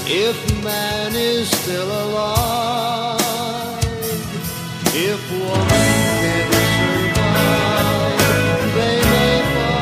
if man is still alive, if woman can survive, they may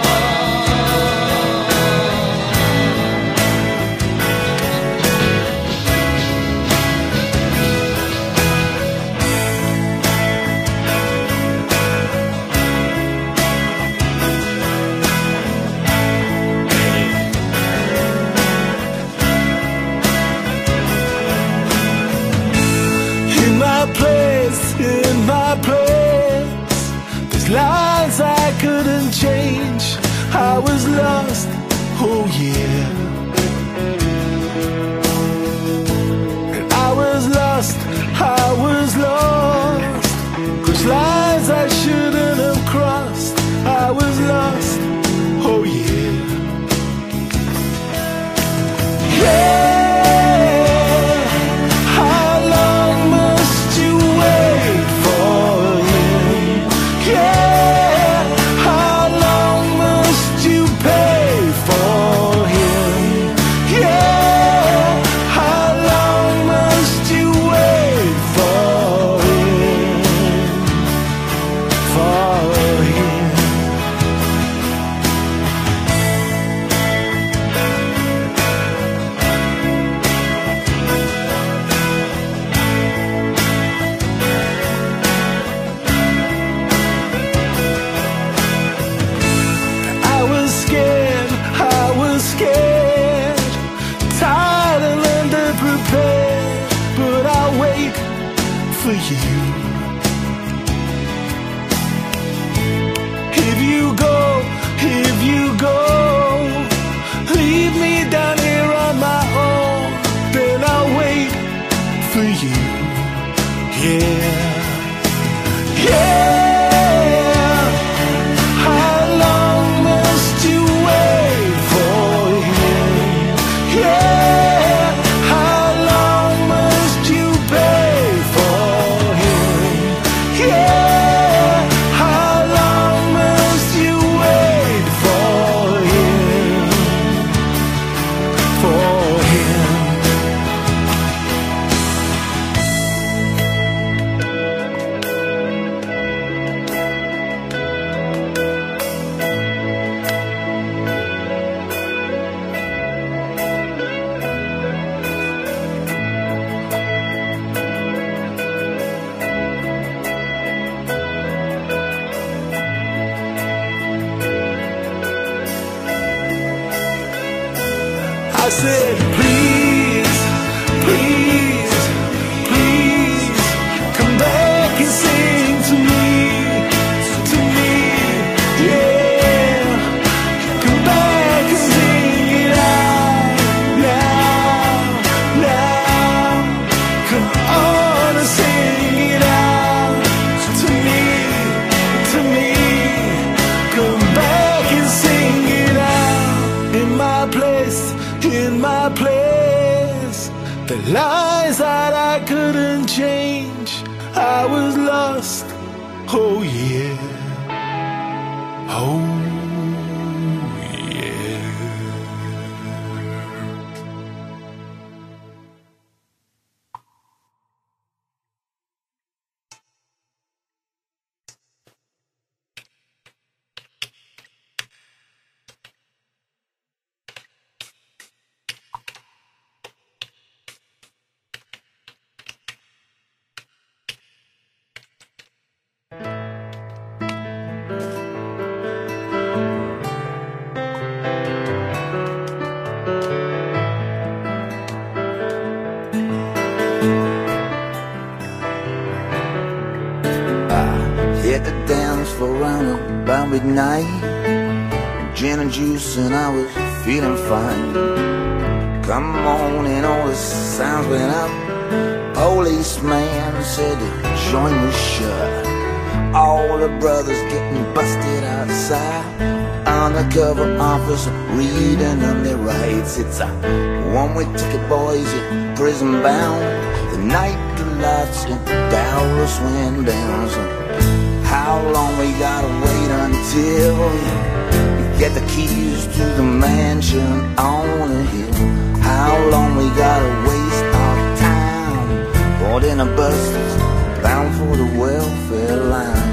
in my place, there's lines I couldn't change. I was lost, oh yeah. And I was lost, I was lost, 'cause lines I shouldn't have crossed. I was lost, oh yeah. Yeah. For you, if you go, leave me down here on my own, then I'll wait for you. Yeah, yeah. How long must you wait for him? Yeah. How long must you pay for? Yeah, how long must you wait for him? For him. I said, please, please, please, come back and sing to me, yeah. Come back and sing it out now. Come on and sing it out to me. Come back and sing it out in my place. In my place, the lies that I couldn't change. I was lost, oh yeah, oh yeah. Hit the dance floor around about midnight, gin and juice and I was feeling fine. Come on and all the sounds went up. Policeman said the joint was shut. All the brothers getting busted outside. Undercover officer reading them their rights. It's a one-way ticket, boys, you're prison bound. The night the lights in Dallas went down. So how long we gotta wait until you get the keys to the mansion on the hill? How long we gotta in a bus bound for the welfare line.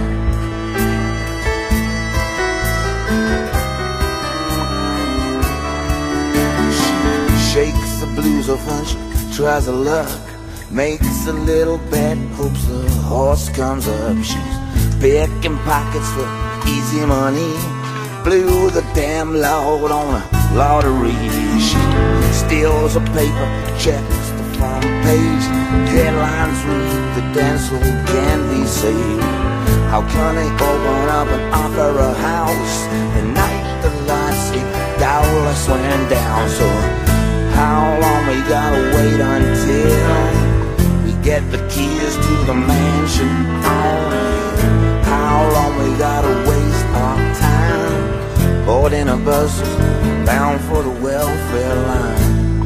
She shakes the blues off and she tries her luck, makes a little bet, hopes the horse comes up. She's picking pockets for easy money, blew the damn load on a lottery. She steals a paper, checks the front page, headlines read the dance hall can be saved. How can they open up and offer a house the night the lights hit Dallas went down? So how long we gotta wait until we get the keys to the mansion on? How long we gotta waste our time boarding a bus bound for the welfare line?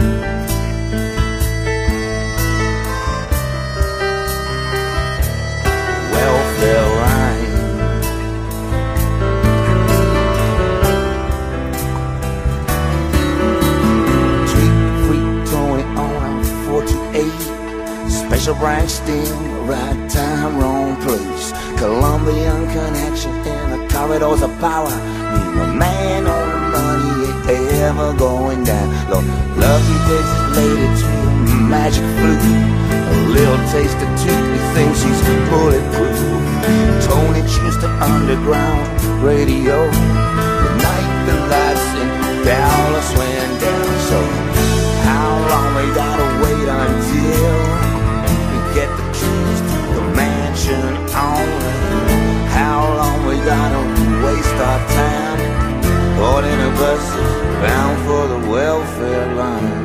Welfare line. Street freak Tony on 48, special branch still right time, wrong place. Colombian connection in the corridors of power. Being a man on the money ain't ever going down. Lord, lucky takes his lady to a magic flute. A little taste of tooth, he thinks he's bulletproof. Tony chews the underground radio the night the lights in Dallas went down. So how long we gotta wait until we get the keys to the mansion on? How long we gotta waste our time boarding a bus bound for the welfare line?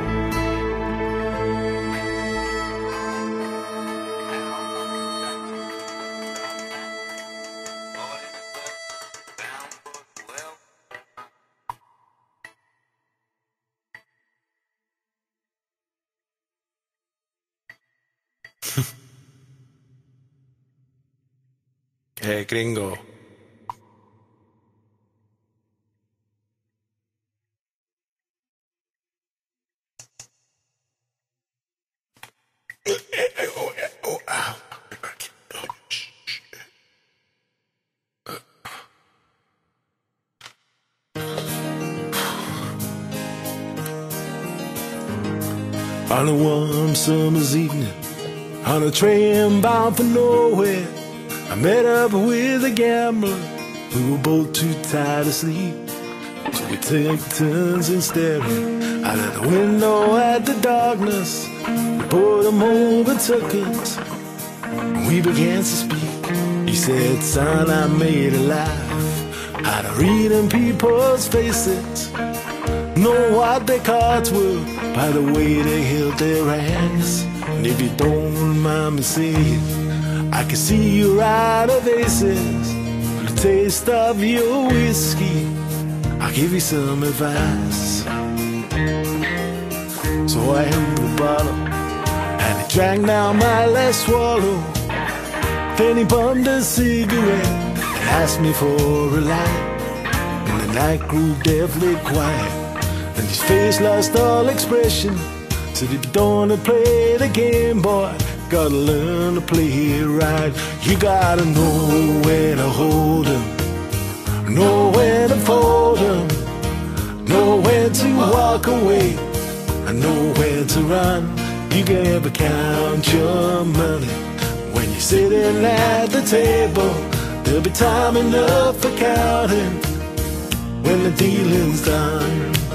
Hey, gringo. On a warm summer's evening, on a train bound for nowhere, I met up with a gambler. We were both too tired to sleep, so we took turns in staring out of the window at the darkness. We pulled him over, took us, and we began to speak. He said, son, I made a life out of reading people's faces, know what their cards were by the way they held their hands. And if you don't mind me saying, I can see you're out of aces. For the taste of your whiskey, I'll give you some advice. So I held the bottle, and he drank down my last swallow. Then he bummed a cigarette and asked me for a light. And the night grew deathly quiet, and his face lost all expression. Said if you don't wanna play the game, boy, gotta learn to play it right. You gotta know when to hold 'em, know when to fold 'em, know when to walk away, and know when to run. You can never count your money when you're sitting at the table. There'll be time enough for counting when the dealing's done.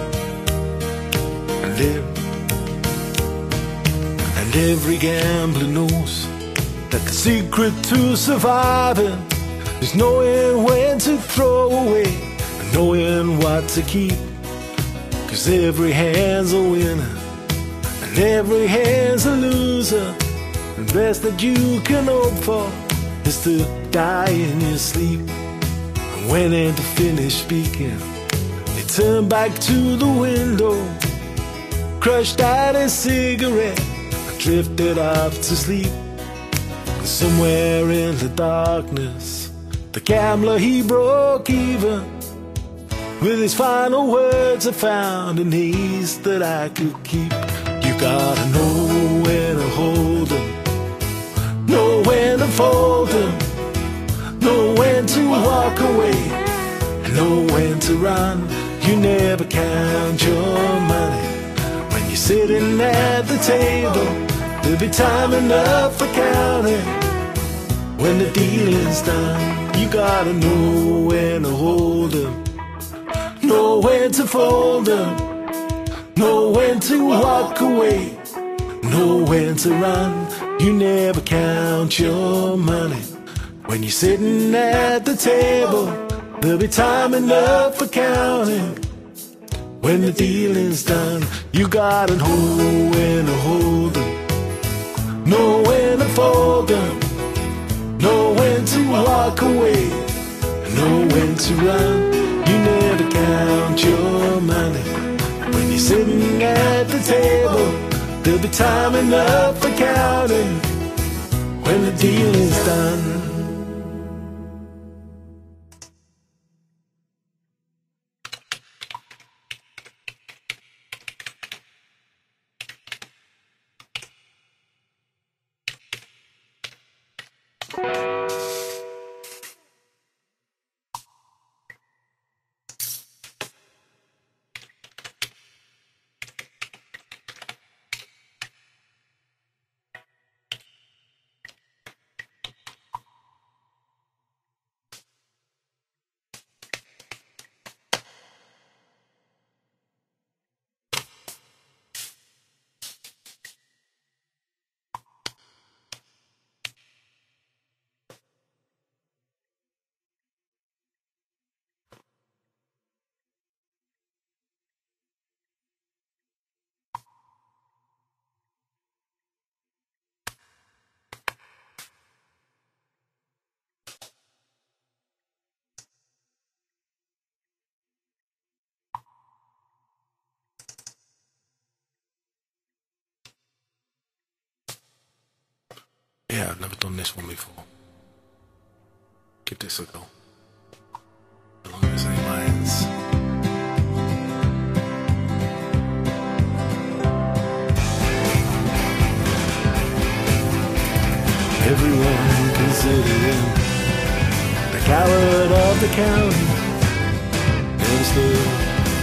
And every gambler knows that the secret to surviving is knowing when to throw away and knowing what to keep. 'Cause every hand's a winner and every hand's a loser. The best that you can hope for is to die in your sleep. And when they finish speaking, they turn back to the window, crushed out a cigarette, drifted off to sleep. And somewhere in the darkness, the gambler, he broke even. With his final words, I found an ace that I could keep. You gotta know when to hold 'em, fold them, know when to walk away, and know when to run. You never count your money when you're sitting at the table. There'll be time enough for counting when the dealing's done. You gotta know when to hold them, know when to fold them, know when to walk away, know when to run. You never count your money when you're sitting at the table. There'll be time enough for counting when the dealing's done. You gotta know when to hold them, know when to fold them, know when to walk away, know when to run. You never count your money when you're sitting at the table. There'll be time enough for counting when the dealing's done. Yeah, I've never done this one before. Give this a go. Along the same lines. Everyone considered him the coward of the county. Never stood.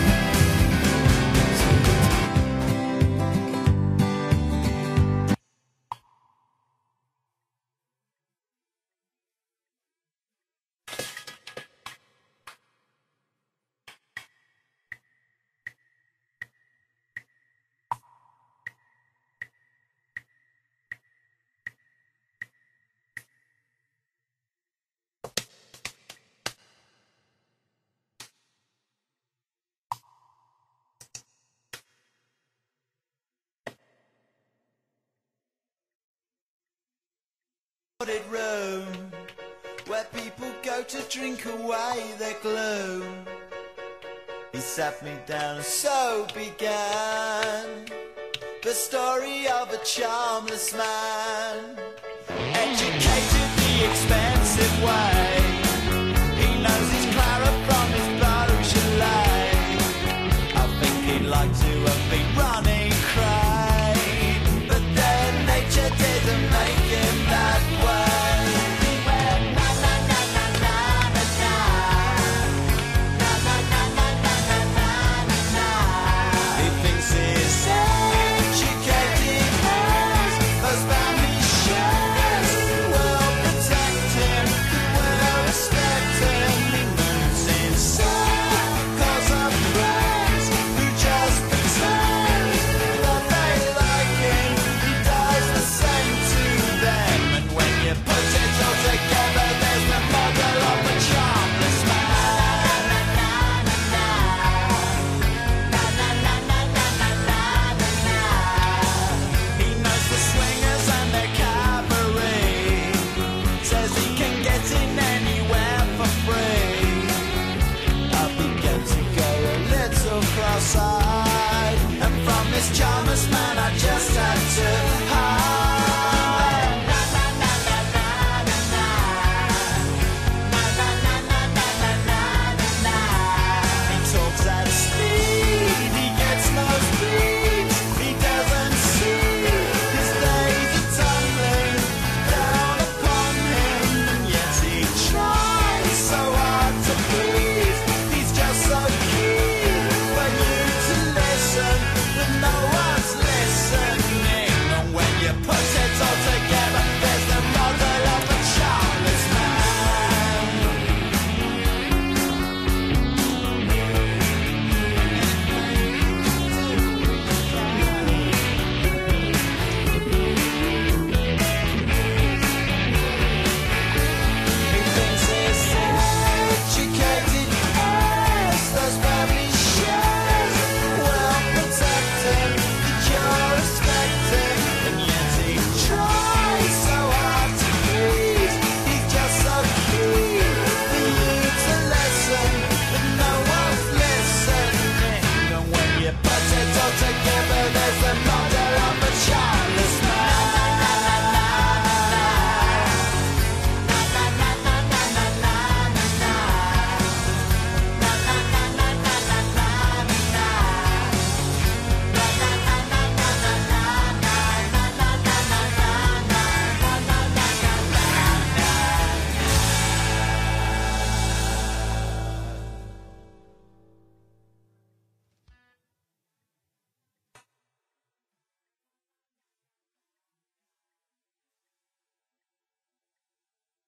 Room where people go to drink away their gloom. He sat me down and so began the story of a charmless man, educated the expensive way.